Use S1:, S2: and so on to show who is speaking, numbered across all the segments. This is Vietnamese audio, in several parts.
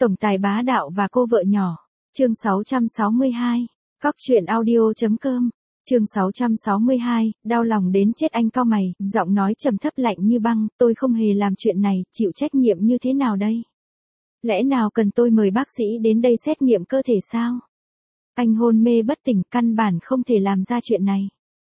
S1: Tổng tài bá đạo và cô vợ nhỏ. Chương 662. Cóc truyện audio.com. Chương 662, đau lòng đến chết anh cau mày, giọng nói trầm thấp lạnh như băng, tôi không hề làm chuyện này, chịu trách nhiệm như thế nào đây? Lẽ nào cần tôi mời bác sĩ đến đây xét nghiệm cơ thể sao? Anh hôn mê bất tỉnh, căn bản không thể làm ra chuyện này.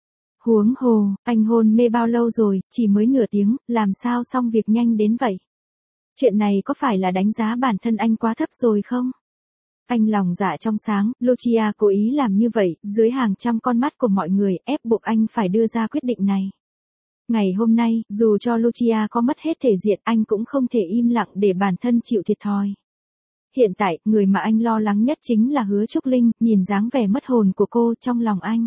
S1: Huống hồ, anh hôn mê bao lâu rồi, chỉ mới nửa tiếng, làm sao xong việc nhanh đến vậy? Chuyện này có phải là đánh giá bản thân anh quá thấp rồi không? Anh lòng dạ trong sáng, Lucia cố ý làm như vậy, dưới hàng trăm con mắt của mọi người, ép buộc anh phải đưa ra quyết định này. Ngày hôm nay, dù cho Lucia có mất hết thể diện, anh cũng không thể im lặng để bản thân chịu thiệt thòi. Hiện tại, người mà anh lo lắng nhất chính là Hứa Trúc Linh, nhìn dáng vẻ mất hồn của cô trong lòng anh.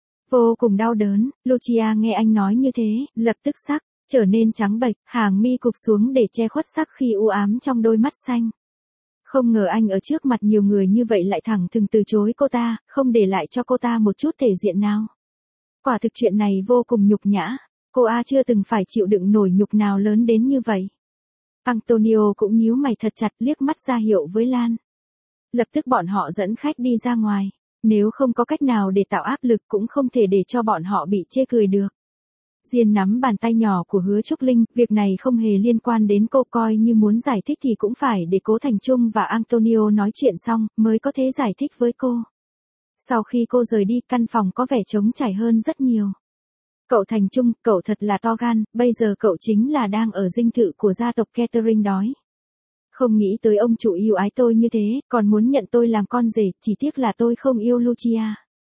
S1: Vô cùng đau đớn, Lucia nghe anh nói như thế, lập tức sắc, trở nên trắng bệch, hàng mi cụp xuống để che khuất sắc khi u ám trong đôi mắt xanh. Không ngờ anh ở trước mặt nhiều người như vậy lại thẳng thừng từ chối cô ta, không để lại cho cô ta một chút thể diện nào. Quả thực chuyện này vô cùng nhục nhã, cô chưa từng phải chịu đựng nổi nhục nào lớn đến như vậy. Antonio cũng nhíu mày thật chặt, liếc mắt ra hiệu với Lan. Lập tức bọn họ dẫn khách đi ra ngoài, nếu không có cách nào để tạo áp lực cũng không thể để cho bọn họ bị chê cười được. Diên nắm bàn tay nhỏ của Hứa Trúc Linh, việc này không hề liên quan đến cô, coi như muốn giải thích thì cũng phải để Cố Thành Trung và Antonio nói chuyện xong, mới có thể giải thích với cô. Sau khi cô rời đi, căn phòng có vẻ trống trải hơn rất nhiều. Cậu Thành Trung, cậu thật là to gan, bây giờ cậu chính là đang ở dinh thự của gia tộc Catherine đói. Không nghĩ tới ông chủ yêu ái tôi như thế, còn muốn nhận tôi làm con rể, chỉ tiếc là tôi không yêu Lucia.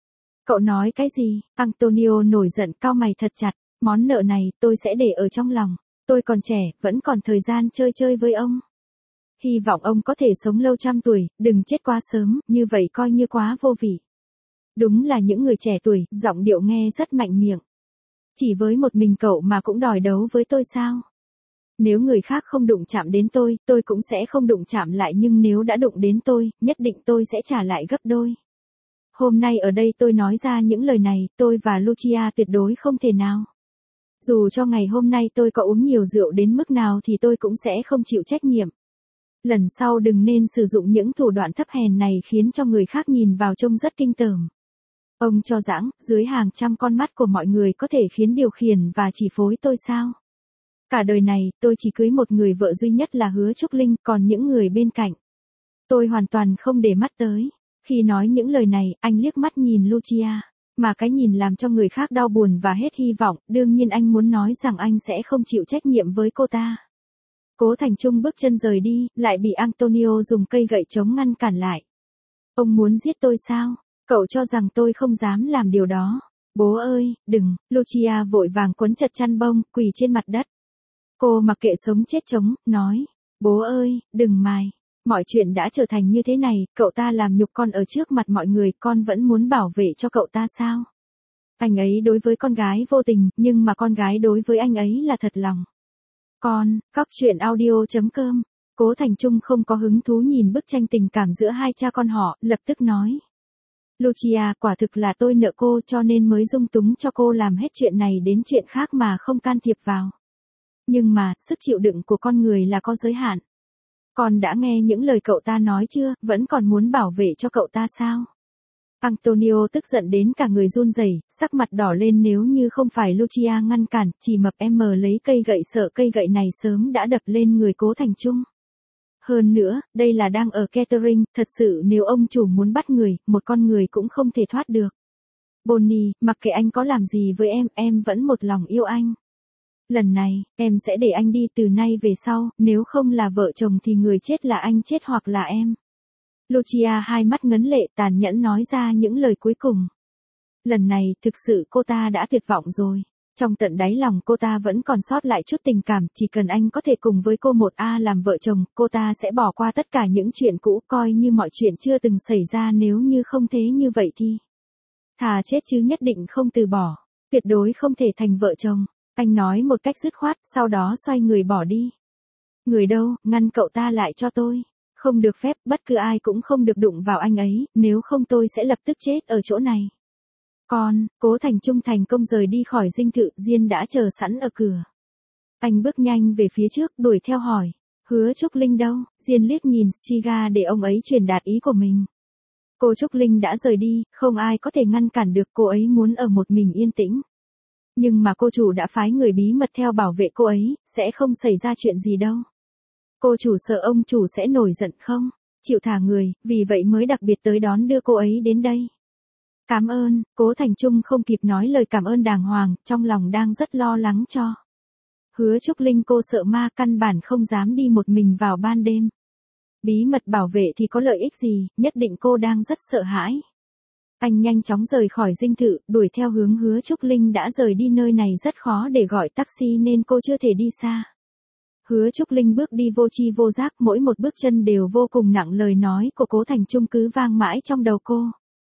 S1: Cậu nói cái gì? Antonio nổi giận, cau mày thật chặt. Món nợ này, tôi sẽ để ở trong lòng. Tôi còn trẻ, vẫn còn thời gian chơi chơi với ông. Hy vọng ông có thể sống lâu trăm tuổi, đừng chết quá sớm, như vậy coi như quá vô vị. Đúng là những người trẻ tuổi, giọng điệu nghe rất mạnh miệng. Chỉ với một mình cậu mà cũng đòi đấu với tôi sao? Nếu người khác không đụng chạm đến tôi cũng sẽ không đụng chạm lại, nhưng nếu đã đụng đến tôi, nhất định tôi sẽ trả lại gấp đôi. Hôm nay ở đây tôi nói ra những lời này, tôi và Lucia tuyệt đối không thể nào. Dù cho ngày hôm nay tôi có uống nhiều rượu đến mức nào thì tôi cũng sẽ không chịu trách nhiệm. Lần sau đừng nên sử dụng những thủ đoạn thấp hèn này khiến cho người khác nhìn vào trông rất kinh tởm. Ông cho rằng, dưới hàng trăm con mắt của mọi người có thể khiến điều khiển và chỉ phối tôi sao? Cả đời này, tôi chỉ cưới một người vợ duy nhất là Hứa Trúc Linh, còn những người bên cạnh, tôi hoàn toàn không để mắt tới. Khi nói những lời này, anh liếc mắt nhìn Lucia. Mà cái nhìn làm cho người khác đau buồn và hết hy vọng, đương nhiên anh muốn nói rằng anh sẽ không chịu trách nhiệm với cô ta. Cố Thành Trung bước chân rời đi, lại bị Antonio dùng cây gậy chống ngăn cản lại. Ông muốn giết tôi sao? Cậu cho rằng tôi không dám làm điều đó. Bố ơi, đừng, Lucia vội vàng quấn chặt chăn bông, quỳ trên mặt đất. Cô mặc kệ sống chết chống, nói, bố ơi, đừng mài. Mọi chuyện đã trở thành như thế này, cậu ta làm nhục con ở trước mặt mọi người, con vẫn muốn bảo vệ cho cậu ta sao? Anh ấy đối với con gái vô tình, nhưng mà con gái đối với anh ấy là thật lòng. Cóc truyện audio.com. Cố Thành Trung không có hứng thú nhìn bức tranh tình cảm giữa hai cha con họ, lập tức nói. Lucia, quả thực là tôi nợ cô cho nên mới dung túng cho cô làm hết chuyện này đến chuyện khác mà không can thiệp vào. Nhưng mà, sức chịu đựng của con người là có giới hạn. Con đã nghe những lời cậu ta nói chưa, vẫn còn muốn bảo vệ cho cậu ta sao? Antonio tức giận đến cả người run rẩy, sắc mặt đỏ lên, nếu như không phải Lucia ngăn cản, chỉ mập em lấy cây gậy, sợ cây gậy này sớm đã đập lên người Cố Thành Trung. Hơn nữa, đây là đang ở Catherine, thật sự nếu ông chủ muốn bắt người, một con người cũng không thể thoát được. Bonnie, mặc kệ anh có làm gì với em vẫn một lòng yêu anh. Lần này, em sẽ để anh đi từ nay về sau, nếu không là vợ chồng thì người chết là anh chết hoặc là em. Lucia hai mắt ngấn lệ, tàn nhẫn nói ra những lời cuối cùng. Lần này, thực sự cô ta đã tuyệt vọng rồi. Trong tận đáy lòng cô ta vẫn còn sót lại chút tình cảm, chỉ cần anh có thể cùng với cô làm vợ chồng, cô ta sẽ bỏ qua tất cả những chuyện cũ, coi như mọi chuyện chưa từng xảy ra. Nếu như không thế như vậy thì thà chết chứ nhất định không từ bỏ, tuyệt đối không thể thành vợ chồng. Anh nói một cách dứt khoát, sau đó xoay người bỏ đi. Người đâu, ngăn cậu ta lại cho tôi. Không được phép, bất cứ ai cũng không được đụng vào anh ấy, nếu không tôi sẽ lập tức chết ở chỗ này. Cố Thành Trung thành công rời đi khỏi dinh thự, Diên đã chờ sẵn ở cửa. Anh bước nhanh về phía trước, đuổi theo hỏi. Hứa Trúc Linh đâu? Diên liếc nhìn Shiga để ông ấy truyền đạt ý của mình. Cô Trúc Linh đã rời đi, không ai có thể ngăn cản được, cô ấy muốn ở một mình yên tĩnh. Nhưng mà cô chủ đã phái người bí mật theo bảo vệ cô ấy, sẽ không xảy ra chuyện gì đâu. Cô chủ sợ ông chủ sẽ nổi giận không? Chịu thả người, vì vậy mới đặc biệt tới đón đưa cô ấy đến đây. Cảm ơn, Cố Thành Trung không kịp nói lời cảm ơn đàng hoàng, trong lòng đang rất lo lắng cho Hứa Trúc Linh. Cô sợ ma, căn bản không dám đi một mình vào ban đêm. Bí mật bảo vệ thì có lợi ích gì, nhất định cô đang rất sợ hãi. Anh nhanh chóng rời khỏi dinh thự, đuổi theo hướng Hứa Trúc Linh đã rời đi, nơi này rất khó để gọi taxi nên cô chưa thể đi xa. Hứa Trúc Linh bước đi vô tri vô giác, mỗi một bước chân đều vô cùng nặng, lời nói của Cố Thành Trung cứ vang mãi trong đầu cô.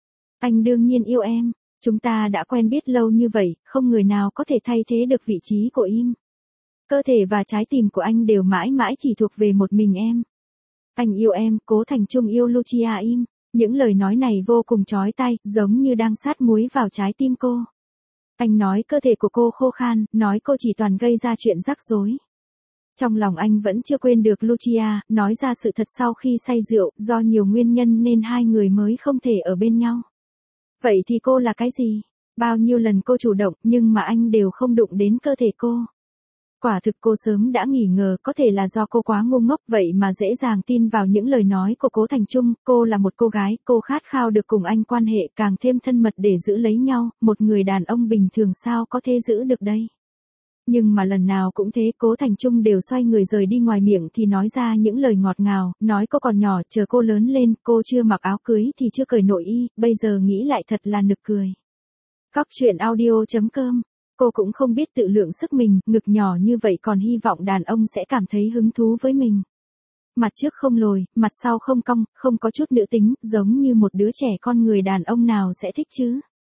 S1: Anh đương nhiên yêu em, chúng ta đã quen biết lâu như vậy, không người nào có thể thay thế được vị trí của em. Cơ thể và trái tim của anh đều mãi mãi chỉ thuộc về một mình em. Anh yêu em, Cố Thành Trung yêu Lucia em. Những lời nói này vô cùng chói tai, giống như đang sát muối vào trái tim cô. Anh nói cơ thể của cô khô khan, nói cô chỉ toàn gây ra chuyện rắc rối. Trong lòng anh vẫn chưa quên được Lucia, nói ra sự thật sau khi say rượu, do nhiều nguyên nhân nên hai người mới không thể ở bên nhau. Vậy thì cô là cái gì? Bao nhiêu lần cô chủ động nhưng mà anh đều không đụng đến cơ thể cô. Quả thực cô sớm đã nghi ngờ, có thể là do cô quá ngu ngốc vậy mà dễ dàng tin vào những lời nói của Cố Thành Trung. Cô là một cô gái, cô khát khao được cùng anh quan hệ càng thêm thân mật để giữ lấy nhau, một người đàn ông bình thường sao có thể giữ được đây. Nhưng mà lần nào cũng thế, Cố Thành Trung đều xoay người rời đi, ngoài miệng thì nói ra những lời ngọt ngào, nói cô còn nhỏ, chờ cô lớn lên, cô chưa mặc áo cưới thì chưa cởi nội y, bây giờ nghĩ lại thật là nực cười. Cóc truyện audio.com. Cô cũng không biết tự lượng sức mình, ngực nhỏ như vậy còn hy vọng đàn ông sẽ cảm thấy hứng thú với mình. Mặt trước không lồi, mặt sau không cong, không có chút nữ tính, giống như một đứa trẻ con, người đàn ông nào sẽ thích chứ.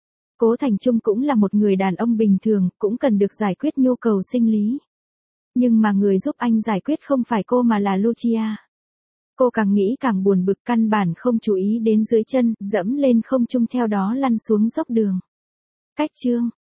S1: Cố Thành Trung cũng là một người đàn ông bình thường, cũng cần được giải quyết nhu cầu sinh lý. Nhưng mà người giúp anh giải quyết không phải cô mà là Lucia. Cô càng nghĩ càng buồn bực, căn bản không chú ý đến dưới chân, dẫm lên không trung theo đó lăn xuống dốc đường. Cách chương